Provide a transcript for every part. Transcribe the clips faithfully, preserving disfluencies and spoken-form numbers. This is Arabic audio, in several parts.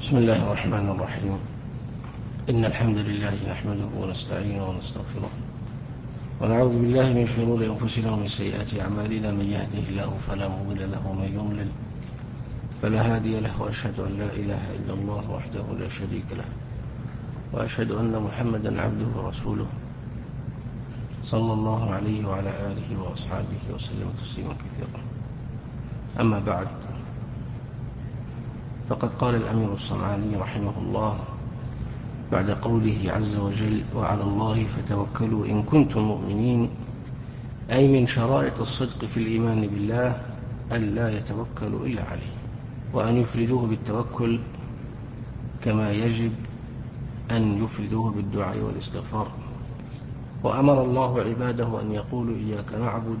بسم الله الرحمن الرحيم. إن الحمد لله نحمده ونستعينه ونستغفره ونعوذ بالله من شرور أنفسنا ومن سيئات أعمالنا. من يهده الله فلا مضل له ومن يضلل فلا هادي له، وأشهد أن لا إله إلا الله وحده لا شريك له، وأشهد أن محمدا عبده ورسوله صلى الله عليه وعلى آله وأصحابه وسلم تسليما كثيرا. أما بعد، فقد قال الأمير الصنعاني رحمه الله بعد قوله عز وجل: وعلى الله فتوكلوا إن كنتم مؤمنين، أي من شرائط الصدق في الإيمان بالله أن لا يتوكلوا إلا عليه، وأن يفردوه بالتوكل كما يجب أن يفردوه بالدعاء والاستغفار. وأمر الله عباده أن يقولوا إياك نعبد،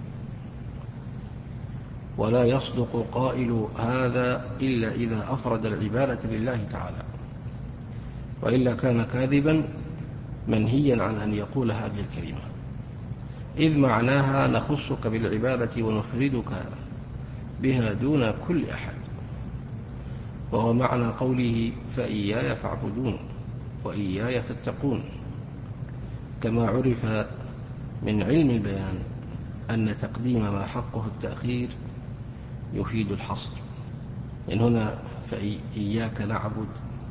ولا يصدق قائل هذا إلا إذا أفرد العبادة لله تعالى، وإلا كان كاذبا منهيا عن أن يقول هذه الكلمة، إذ معناها نخصك بالعبادة ونفردك بها دون كل أحد، وهو معنى قوله فإياي فاعبدون وإياي فاتقون. كما عرف من علم البيان أن تقديم ما حقه التأخير يفيد الحصر. إن هنا فإياك نعبد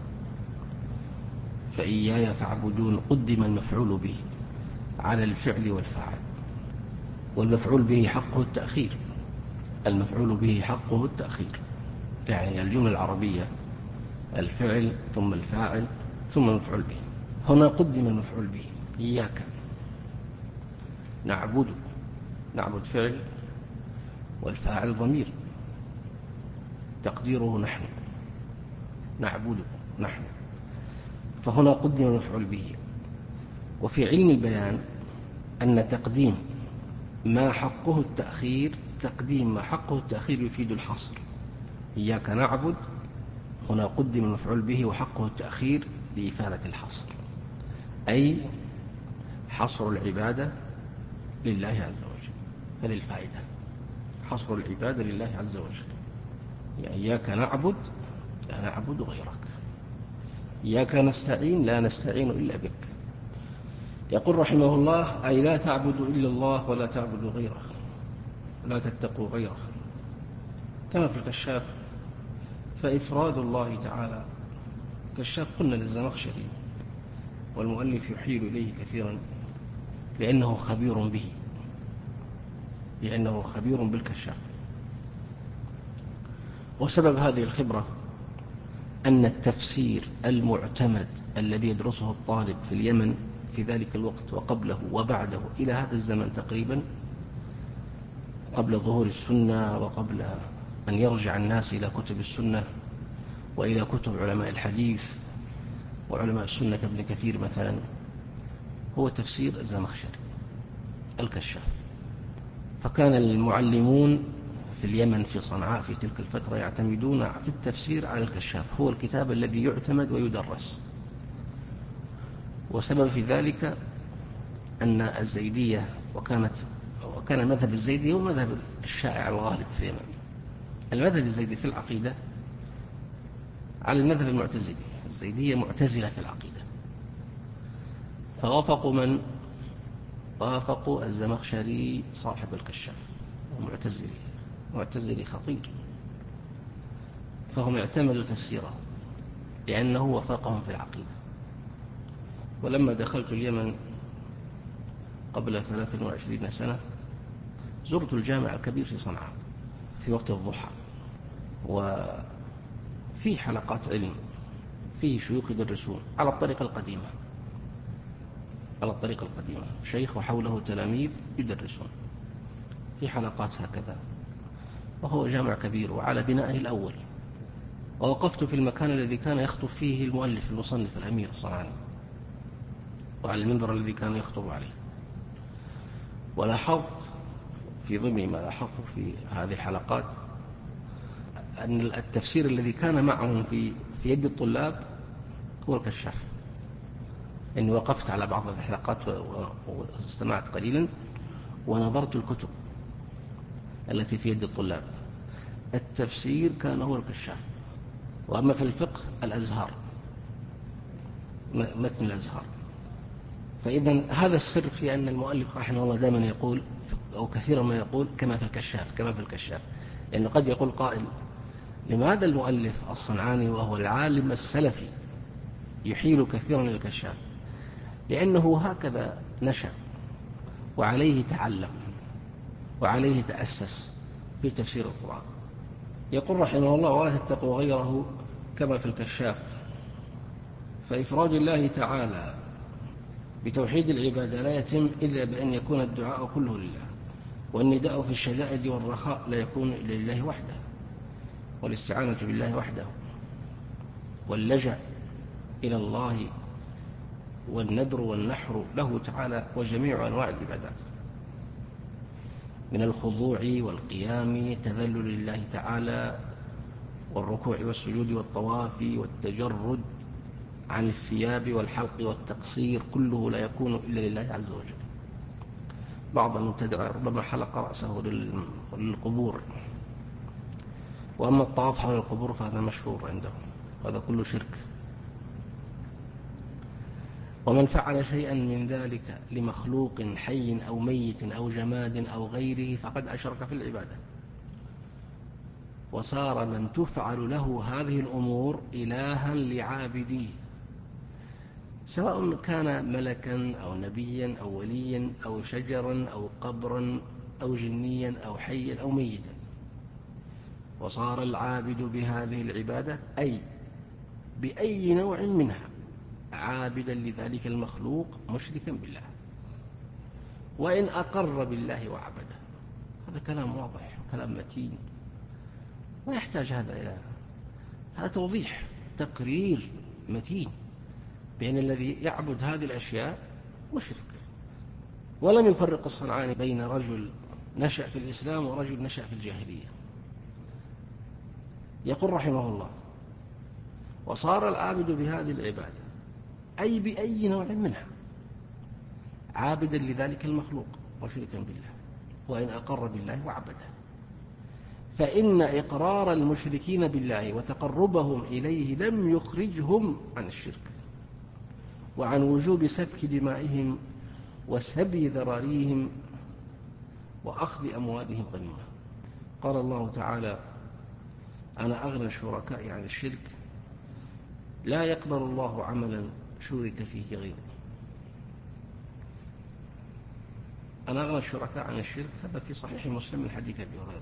فإياي فاعبدون قدم المفعول به على الفعل والفاعل، والمفعول به حقه التأخير. المفعول به حقه التأخير، يعني الجملة العربية الفعل ثم الفاعل ثم المفعول به. هنا قدم المفعول به إياك نعبد، نعبد فعل والفاعل ضمير تقديره نحن، نعبد نحن، فهنا قدم المفعول به. وفي علم البيان أن تقديم ما حقه التأخير تقديم ما حقه التأخير يفيد الحصر. إياك نعبد، هنا قدم المفعول به وحقه التأخير لإفادة الحصر، أي حصر العبادة لله عز وجل. هذه الفائدة، حصر العبادة لله عز وجل. يعني إياك نعبد لا نعبد غيرك، إياك نستعين لا نستعين إلا بك. يقول رحمه الله: أي لا تعبدوا إلا الله ولا تعبدوا غيره، لا تتقوا غيره. كما في الكشاف، فإفراد الله تعالى كشاف قلنا للزمخشري، والمؤلف يحيل إليه كثيرا لأنه خبير به، لأنه خبير بالكشاف. وسبب هذه الخبرة أن التفسير المعتمد الذي يدرسه الطالب في اليمن في ذلك الوقت وقبله وبعده إلى هذا الزمن تقريبا، قبل ظهور السنة وقبل أن يرجع الناس إلى كتب السنة وإلى كتب علماء الحديث وعلماء السنة كابن كثير مثلا، هو تفسير الزمخشري الكشاف. فكان المعلمون في اليمن في صنعاء في تلك الفترة يعتمدون في التفسير على الكشاف، هو الكتاب الذي يعتمد ويدرس. وسبب في ذلك أن الزيدية، وكانت وكان المذهب الزيدي هو مذهب الشائع الغالب في اليمن. المذهب الزيدي في العقيدة على المذهب المعتزلي، الزيدية معتزلة في العقيدة، فوافقوا من وافقوا الزمخشري صاحب الكشاف، معتزلي معتزلي خطير، فهم اعتمدوا تفسيره لأنه وفقهم في العقيدة. ولما دخلت اليمن قبل ثلاث وعشرين سنة، زرت الجامع الكبير في صنعاء في وقت الضحى، وفي حلقات علم، فيه شيوخ يدرسون على الطريقة القديمة، على الطريقة القديمة شيخ وحوله تلاميذ يدرسون في حلقات هكذا، وهو جامع كبير وعلى بنائه الأول. ووقفت في المكان الذي كان يخطب فيه المؤلف المصنف الأمير الصنعاني، وعلى المنبر الذي كان يخطب عليه. ولاحظت في ضمن ما لاحظته في هذه الحلقات أن التفسير الذي كان معهم في في يد الطلاب هو الكشاف. إني وقفت على بعض الحلقات واستمعت قليلا ونظرت الكتب التي في يد الطلاب، التفسير كان هو الكشاف، وأما في الفقه الأزهار، متن الأزهار. فإذا هذا السر في أن المؤلف رحمه الله دائما يقول، أو كثيرا ما يقول كما في الكشاف، كما في الكشاف، لأنه قد يقول قائل: لماذا المؤلف الصنعاني وهو العالم السلفي يحيل كثيرا للكشاف؟ لأنه هكذا نشأ وعليه تعلم وعليه تأسس في تفسير القرآن. يقول رحمه الله: ولا تتقوا غيره كما في الكشاف. فإفراد الله تعالى بتوحيد العبادة لا يتم إلا بأن يكون الدعاء كله لله، والنداء في الشدائد والرخاء لا يكون إلا لله وحده، والاستعانة بالله وحده، واللجأ إلى الله والنذر والنحر له تعالى، وجميع أنواع العبادات من الخضوع والقيام، تذلل لله تعالى، والركوع والسجود والطواف والتجرد عن الثياب والحلق والتقصير، كله لا يكون إلا لله عز وجل. بعض المبتدع ربما حلق رأسه للقبور، وأما الطواف حول القبور فهذا مشهور عنده، هذا كله شرك. ومن فعل شيئا من ذلك لمخلوق حي أو ميت أو جماد أو غيره فقد أشرك في العبادة، وصار من تفعل له هذه الأمور إلها لعابديه، سواء كان ملكا أو نبيا أو وليا أو شجرا أو قبرا أو جنيا أو حيا أو ميتا. وصار العابد بهذه العبادة أي بأي نوع منها عابدا لذلك المخلوق مشركا بالله، وإن أقر بالله وعبده. هذا كلام واضح وكلام متين، ما يحتاج هذا إلى هذا توضيح، تقرير متين بأن الذي يعبد هذه الأشياء مشرك. ولم يفرق الصنعاني بين رجل نشأ في الإسلام ورجل نشأ في الجاهلية. يقول رحمه الله: وصار العابد بهذه العبادة أي بأي نوع منها عابدا لذلك المخلوق مشركا بالله، وإن أقر بالله وعبده. فإن إقرار المشركين بالله وتقربهم إليه لم يخرجهم عن الشرك وعن وجوب سفك دمائهم وسبي ذراريهم وأخذ أموالهم غنيمة. قال الله تعالى: أنا أغنى الشركاء عن الشرك لا يقبل الله عملا شرك فيه غيره. أنا أغنى الشركاء عن الشرك، هذا في صحيح مسلم من حديث أبي هريرة: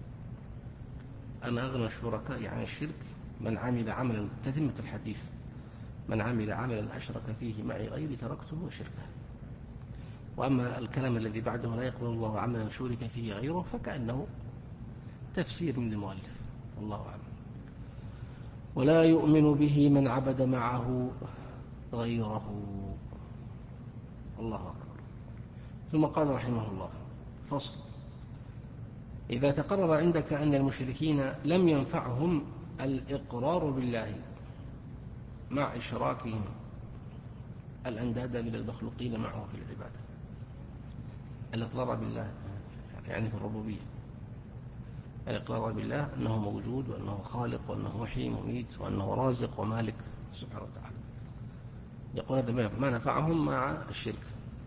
أنا أغنى الشركاء عن الشرك من عمل عملا، تتمة الحديث: من عمل عملا أشرك فيه معي غيري تركته وشركه. وأما الكلام الذي بعده: لا يقبل الله عملا شرك فيه غيره، فكأنه تفسير من المؤلف، الله أعلم. ولا يؤمن به من عبد معه غيره. الله أكبر. ثم قال رحمه الله: فصل: إذا تقرر عندك أن المشركين لم ينفعهم الإقرار بالله مع إشراكهم الأنداد من المخلوقين معه في العبادة، الإقرار بالله يعني في الربوبية، الإقرار بالله أنه موجود وأنه خالق وأنه محيي ومميت وأنه رازق ومالك سبحانه وتعالى. يقول هذا ما نفعهم مع الشرك،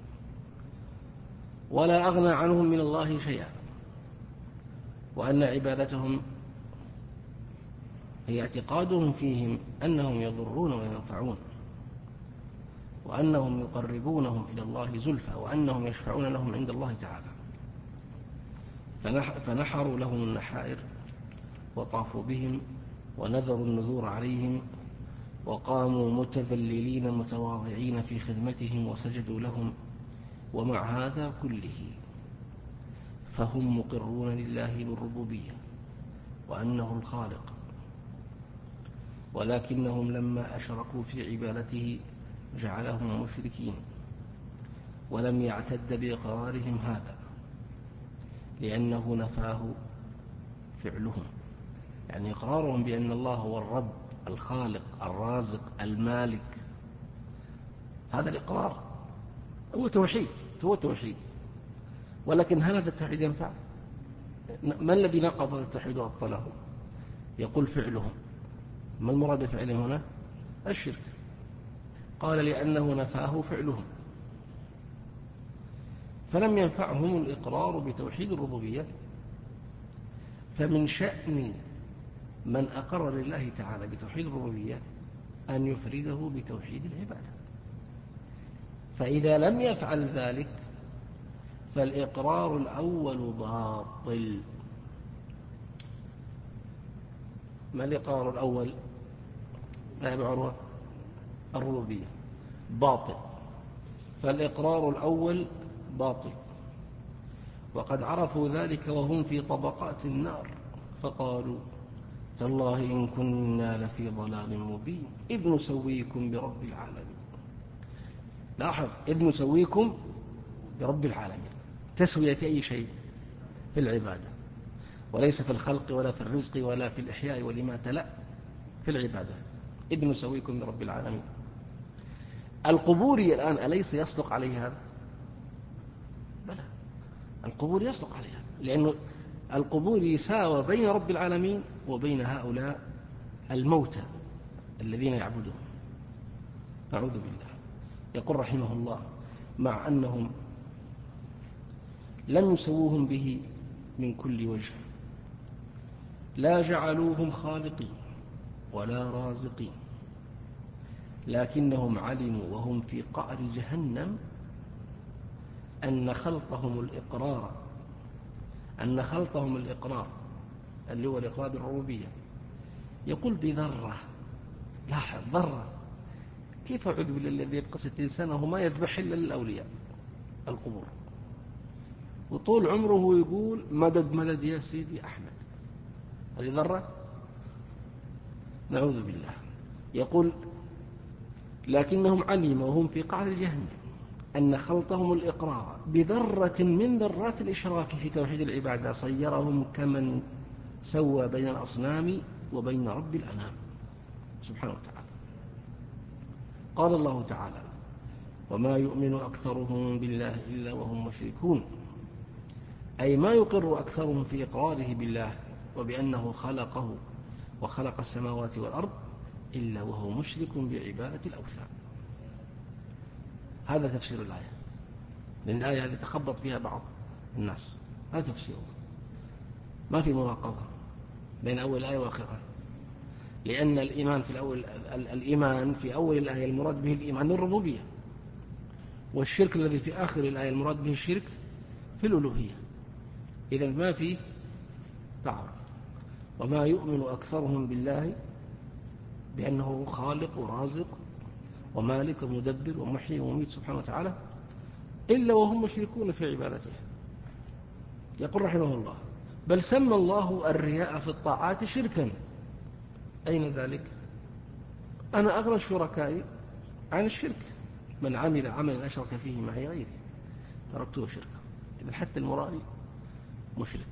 ولا أغنى عنهم من الله شيئا، وأن عبادتهم هي اعتقادهم فيهم أنهم يضرون وينفعون، وأنهم يقربونهم إلى الله زلفى، وأنهم يشفعون لهم عند الله تعالى. فنحروا لهم النحائر وطافوا بهم ونذروا النذور عليهم، وقاموا متذللين متواضعين في خدمتهم وسجدوا لهم. ومع هذا كله فهم مقرون لله بالربوبية وأنه الخالق، ولكنهم لما أشركوا في عبادته جعلهم مشركين، ولم يعتد بإقرارهم هذا لأنه نفاه فعلهم، يعني إقرارهم بأن الله هو الرب الخالق الرازق المالك، هذا الإقرار هو توحيد، هو توحيد. ولكن هل هذا التوحيد ينفع؟ ما الذي نقض التوحيد وأبطله؟ يقول فعلهم، ما المراد بفعلهم هنا؟ الشرك. قال لأنه نفاه فعلهم، فلم ينفعهم الإقرار بتوحيد الربوبية. فمن شأن من أقر لله تعالى بتوحيد الربوبية أن يفرده بتوحيد العبادة، فإذا لم يفعل ذلك فالإقرار الأول باطل. ما الإقرار الأول؟ لا بعروة الربوبية باطل، فالإقرار الأول باطل. وقد عرفوا ذلك وهم في طبقات النار، فقالوا تالله إن كنا لفي ضلال مبين إذ نسويكم برب العالمين. لاحظ، إذ نسويكم برب العالمين، تسوية في أي شيء؟ في العبادة، وليس في الخلق ولا في الرزق ولا في الإحياء والإماتة، لا، في العبادة. إذ نسويكم برب العالمين. القبوري الآن أليس يصدق عليه هذا؟ بلى، القبور يصدق عليها، لأنه القبور يساوى بين رب العالمين وبين هؤلاء الموتى الذين يعبدون. أعوذ بالله. يقول رحمه الله: مع أنهم لم يسووهم به من كل وجه، لا جعلوهم خالقين ولا رازقين، لكنهم علموا وهم في قعر جهنم أن خلطهم الإقرار أن خلطهم الإقرار اللي هو الإقرار بالربوبية يقول بذرة. لاحظ، ذرة. كيف أعوذ بالله الذي يبقى ستين سنة وما يذبح إلا للأولياء القبور، وطول عمره يقول مدد مدد يا سيدي أحمد. هذه ذرة؟ نعوذ بالله. يقول لكنهم علموا وهم في قعر جهنم أن خلطهم الإقرار بذرة من ذرات الإشراك في توحيد العبادة صيرهم كمن سوى بين الأصنام وبين رب الأنام سبحانه وتعالى. قال الله تعالى: وما يؤمن أكثرهم بالله إلا وهم مشركون، أي ما يقر أكثرهم في إقراره بالله وبأنه خلقه وخلق السماوات والأرض إلا وهو مشرك بعبادة الأوثان. هذا تفسير الآية، لأن الآية هذه تخبط فيها بعض الناس. هذا تفسيره، ما في مناقضة بين أول الآية وآخرها، لأن الإيمان في الأول الإيمان في أول الآية المراد به الإيمان الربوبية، والشرك الذي في آخر الآية المراد به الشرك في الألوهية. إذن ما في تعارض. وما يؤمن أكثرهم بالله بأنه خالق ورازق ومالك ومدبر ومحيي ومميت سبحانه وتعالى إلا وهم مشركون في عبادته. يقول رحمه الله: بل سمى الله الرياء في الطاعات شركا. أين ذلك؟ أنا أغنى الشركاء عن الشرك، من عمل عملا أشرك فيه معي غيري تركته شركا. إذن حتى المرائي مشرك.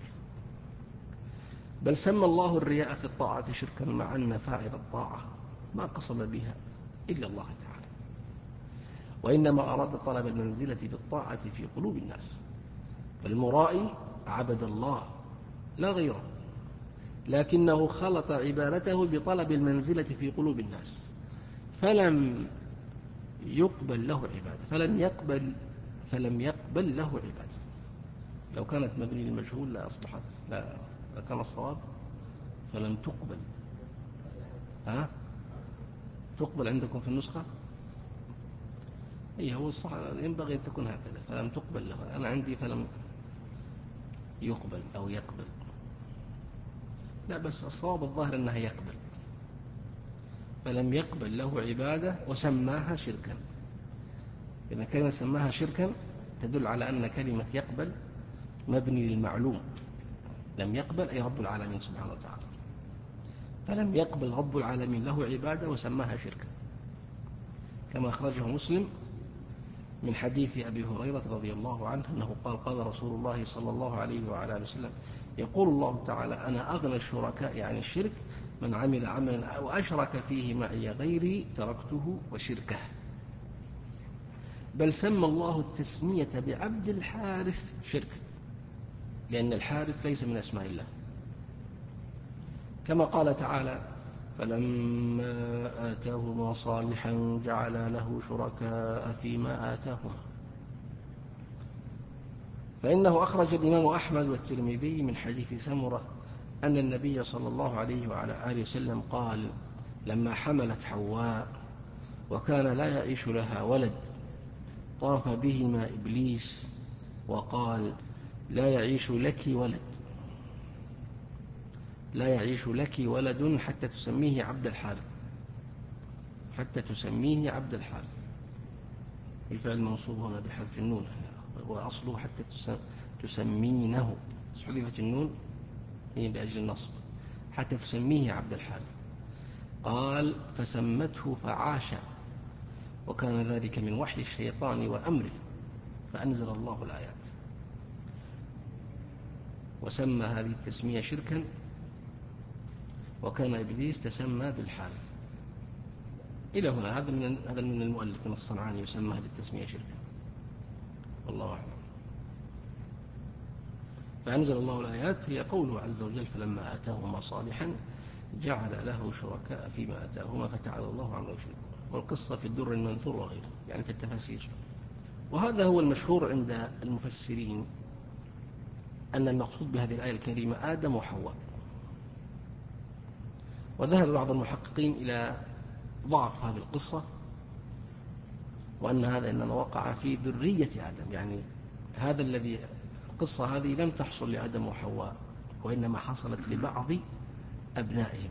بل سمى الله الرياء في الطاعة شركا، مع أن فاعل الطاعة ما قصد بها إلا الله تعالى، وإنما أراد طلب المنزلة بالطاعة في قلوب الناس. فالمرائي عبد الله لا غيره، لكنه خلط عبادته بطلب المنزلة في قلوب الناس، فلم يقبل له عبادة فلم يقبل فلم يقبل له عبادة. لو كانت مبني للمجهول لا أصبحت لا كان الصواب فلم تقبل. ها؟ تقبل عندكم في النسخة؟ إيه، هو الصح ينبغي أن تكون هكذا، فلم تقبل له. أنا عندي فلم يقبل أو يقبل. لا، بس الصواب الظاهر أنها يقبل. فلم يقبل له عبادة وسماها شركا. إذا كلمة سماها شركا تدل على أن كلمة يقبل مبني للمعلوم. لم يقبل أي رب العالمين سبحانه وتعالى، فلم يقبل رب العالمين له عبادة وسماها شركا، كما أخرجه مسلم من حديث أبي هريرة رضي الله عنه أنه قال: قال رسول الله صلى الله عليه وعلى آله وسلم: يقول الله تعالى: أنا أغنى الشركاء عن الشرك، من عمل عملا أو أشرك فيه معي غيري تركته وشركه. بل سمى الله التسمية بعبد الحارث شركا، لأن الحارث ليس من أسماء الله، كما قال تعالى: فلما آتاهما صالحا جعل له شركاء فيما آتاهما. فإنه أخرج الإمام أحمد والترمذي من حديث سمرة أن النبي صلى الله عليه وعلى آله وسلم قال لما حملت حواء وكان لا يعيش لها ولد طاف بهما إبليس وقال لا يعيش لك ولد لا يعيش لك ولد حتى تسميه عبد الحارث حتى تسميه عبد الحارث. الفعل منصوب هنا بحذف النون وأصله حتى تسمينه، حذفت النون هي لأجل النصب، حتى تسميه عبد الحارث. قال فسمته فعاش، وكان ذلك من وحي الشيطان وأمره، فأنزل الله الآيات وسمى هذه التسمية شركا، وكان إبليس تسمى بالحارث. إلى هنا هذا من هذا من المؤلف من الصنعاني يسمى هذه التسمية شركا، والله أعلم. فأنزل الله الآيات هي قوله عز وجل فلما آتاهما صالحا جعل له شركاء فيما آتاهما فتعالى الله عما يشركون. والقصة في الدر المنثور وغيره، يعني في التفاسير. وهذا هو المشهور عند المفسرين أن المقصود بهذه الآية الكريمة آدم وحواء. وذهب بعض المحققين إلى ضعف هذه القصة، وأن هذا إنما وقع في ذرية آدم، يعني هذا الذي القصة هذه لم تحصل لآدم وحواء، وإنما حصلت لبعض أبنائهم.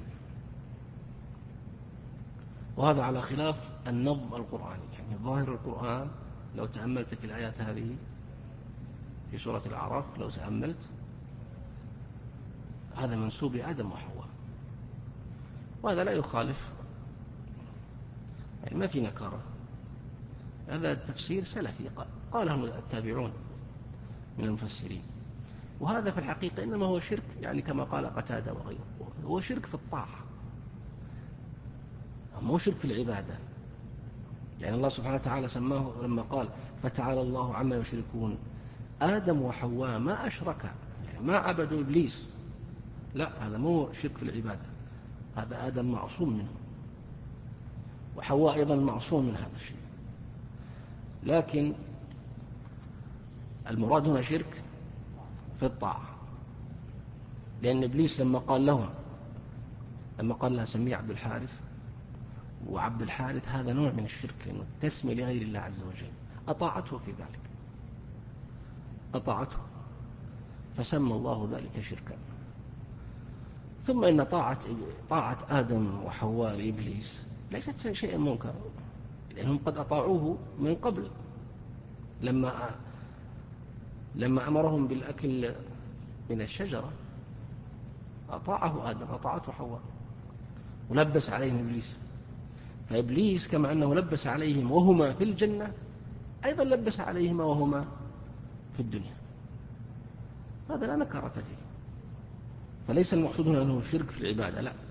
وهذا على خلاف النظم القرآني، يعني ظاهر القرآن لو تأملت في الآيات هذه في سورة الأعراف، لو تأملت هذا منسوب لآدم وحواء، وهذا لا يخالف، يعني ما في نكارة. هذا التفسير سلفي قاله التابعون من المفسرين. وهذا في الحقيقة إنما هو شرك، يعني كما قال قتادة وغيره، هو شرك في الطاعة، مو شرك في العبادة. يعني الله سبحانه وتعالى سماه لما قال فتعالى الله عما يشركون، آدم وحواء ما أشركا، يعني ما عبدوا إبليس، لا، هذا مو شرك في العبادة، هذا آدم معصوم منه، وحواء أيضا معصوم من هذا الشيء. لكن المراد هنا شرك في الطاعة، لأن إبليس لما قال لهم لما قال لها سميه عبد الحارث، وعبد الحارث هذا نوع من الشرك، لأنه تسمي لغير الله عز وجل، أطاعته في ذلك، أطاعته فسمى الله ذلك شركا. ثم إن طاعة طاعة آدم وحواء لإبليس ليست شيئا منكرا، لأنهم قد أطاعوه من قبل لما لما أمرهم بالأكل من الشجرة، أطاعه آدم، أطاعته حواء، ولبس عليهم إبليس. فإبليس كما أنه لبس عليهم وهما في الجنة، أيضا لبس عليهما وهما في الدنيا، هذا لا نكارة فيه. فليس المقصود هنا أنه شرك في العبادة، لا،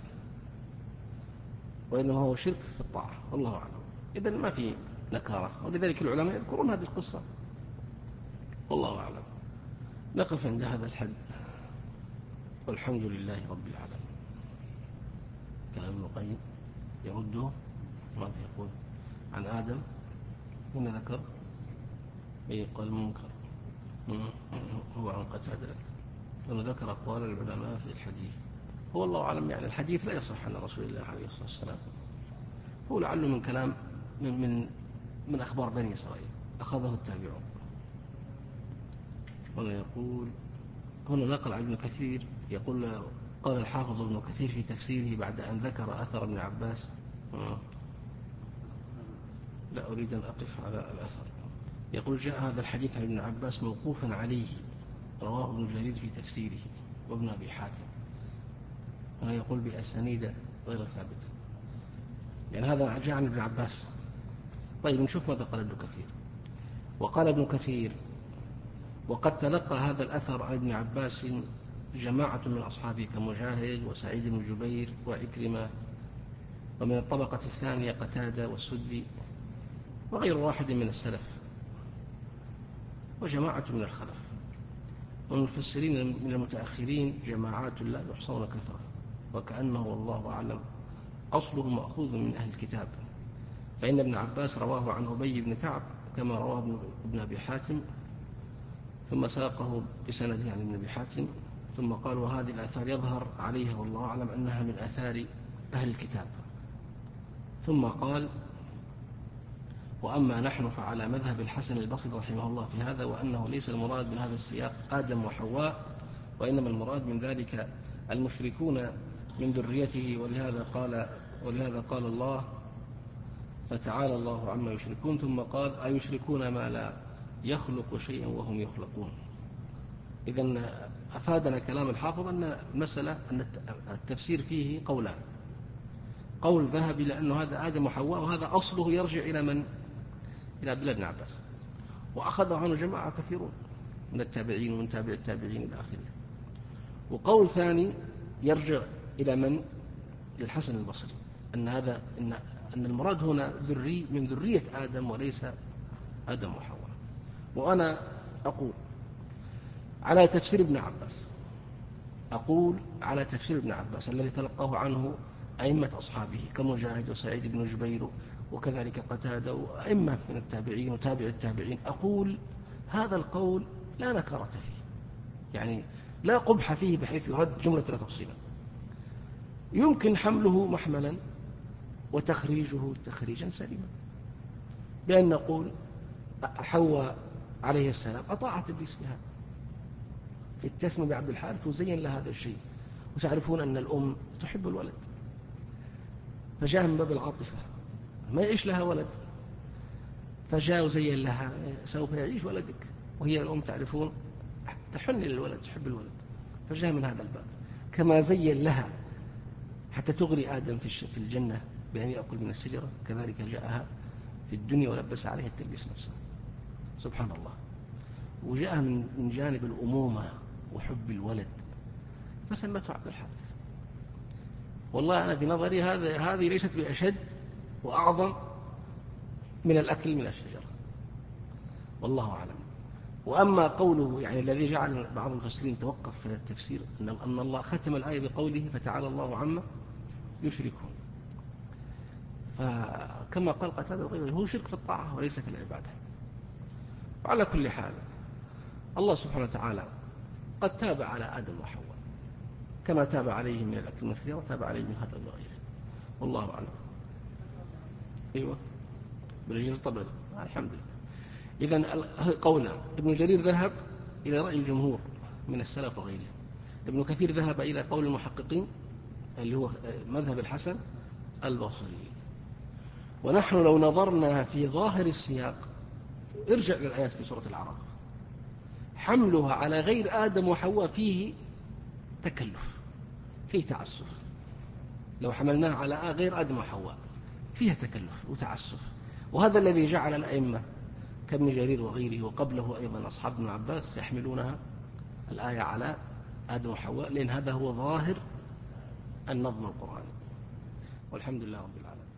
وإنما هو شرك في الطاعة، والله أعلم. إذن ما في نكارة، ولذلك العلماء يذكرون هذه القصة، والله أعلم. نقف عند هذا الحد، والحمد لله رب العالمين. كلام ابن القيم يرده، ماذا يقول عن آدم؟ هنا ذكر أي قال منكر، هو عن قتادة، لأنه ذكر أقوال العلماء في الحديث. هو الله أعلم، يعني الحديث لا يصح عن رسول الله عليه الصلاة والسلام، هو لعله من كلام من من من أخبار بني إسرائيل أخذه التابعون. هنا يقول، هنا نقل عن ابن كثير يقول قال الحافظ ابن كثير في تفسيره بعد أن ذكر أثر ابن عباس، لا أريد أن أقف على الأثر، يقول جاء هذا الحديث عن ابن عباس موقوفا عليه، رواه ابن جرير في تفسيره وابن أبي حاتم. هنا يقول بأسانيد غير ثابتة، يعني هذا جاء عن ابن عباس. طيب نشوف ماذا قال ابن كثير. وقال ابن كثير وقد تلقى هذا الأثر عن ابن عباس جماعة من أصحابه كمجاهد وسعيد بن جبير وعكرمة، ومن الطبقة الثانية قتادة والسدي وغير واحد من السلف وجماعة من الخلف، والمفسرين من المتأخرين جماعات لا يحصون كثرة، وكأنه والله أعلم أصله مأخوذ من أهل الكتاب، فإن ابن عباس رواه عن أبي بن كعب كما رواه ابن أبي حاتم، ثم ساقه بسنده عن ابن أبي حاتم، ثم قال وهذه الآثار يظهر عليها والله أعلم أنها من آثار أهل الكتاب، ثم قال وأما نحن فعلى مذهب الحسن البصري رحمه الله في هذا، وأنه ليس المراد من هذا السياق آدم وحواء، وإنما المراد من ذلك المشركون من ذريته، ولهذا قال, ولهذا قال الله فتعالى الله عما يشركون، ثم قال أيشركون ما لا يخلق شيئا وهم يخلقون. إذن أفادنا كلام الحافظ أن المسألة أن التفسير فيه قولان، قول ذهب إلى أنه هذا آدم وحواء، وهذا أصله يرجع إلى من؟ إلى عبد الله بن عباس، وأخذه عنه جماعة كثيرون من التابعين ومن تابع التابعين إلى آخره. وقول ثاني يرجع إلى من؟ للحسن البصري، أن هذا إن أن المراد هنا ذري من ذرية آدم وليس آدم وحواء. وأنا أقول على تفسير ابن عباس، أقول على تفسير ابن عباس الذي تلقاه عنه أئمة أصحابه كمجاهد وسعيد بن جبير وكذلك قتادة وأئمة من التابعين وتابع التابعين، أقول هذا القول لا نكرة فيه، يعني لا قبح فيه بحيث يرد جملة تفصيلا، يمكن حمله محملا وتخريجه تخريجا سليما، بأن نقول حواء عليه السلام أطاعت إبليس بها في التسمية بعبد الحارث وزين لها هذا الشيء، وتعرفون أن الأم تحب الولد، فجاء من باب العاطفة ما يعيش لها ولد، فجاء وزين لها سوف يعيش ولدك، وهي الأم تعرفون تحن للولد تحب الولد، فجاء من هذا الباب. كما زين لها حتى تغري آدم في الجنة بأن يأكل من الشجرة، كذلك جاءها في الدنيا ولبس عليها التلبيس نفسه، سبحان الله. وجاء من جانب الأمومة وحب الولد فسمته عبد الحارث. والله أنا في نظري هذه ليست بأشد وأعظم من الأكل من الشجرة، والله أعلم. وأما قوله يعني الذي جعل بعض المفسرين توقف في التفسير أن الله ختم الآية بقوله فتعالى الله عما يشركون، فكما قال قتادة وغيره هو شرك في الطاعة وليس في العبادة. وعلى كل حال الله سبحانه وتعالى قد تاب على آدم وحواء كما تاب عليهم من الأكل من الشجرة وتاب عليهم من هذا وغيره، والله أعلم. أيوة بالجير الطبري الحمد لله. إذن قولا ابن جرير ذهب إلى رأي الجمهور من السلف وغيره، ابن كثير ذهب إلى قول المحققين اللي هو مذهب الحسن البصري. ونحن لو نظرنا في ظاهر السياق، ارجع للآيات في سورة الأعراف، حملها على غير آدم وحواء فيه تكلف، فيه تعسف. لو حملناها على غير آدم وحواء فيها تكلف وتعسف، وهذا الذي جعل الأئمة كابن جرير وغيره وقبله أيضا أصحاب ابن عباس يحملونها الآية على آدم وحواء، لأن هذا هو ظاهر النظم القرآني. والحمد لله رب العالمين.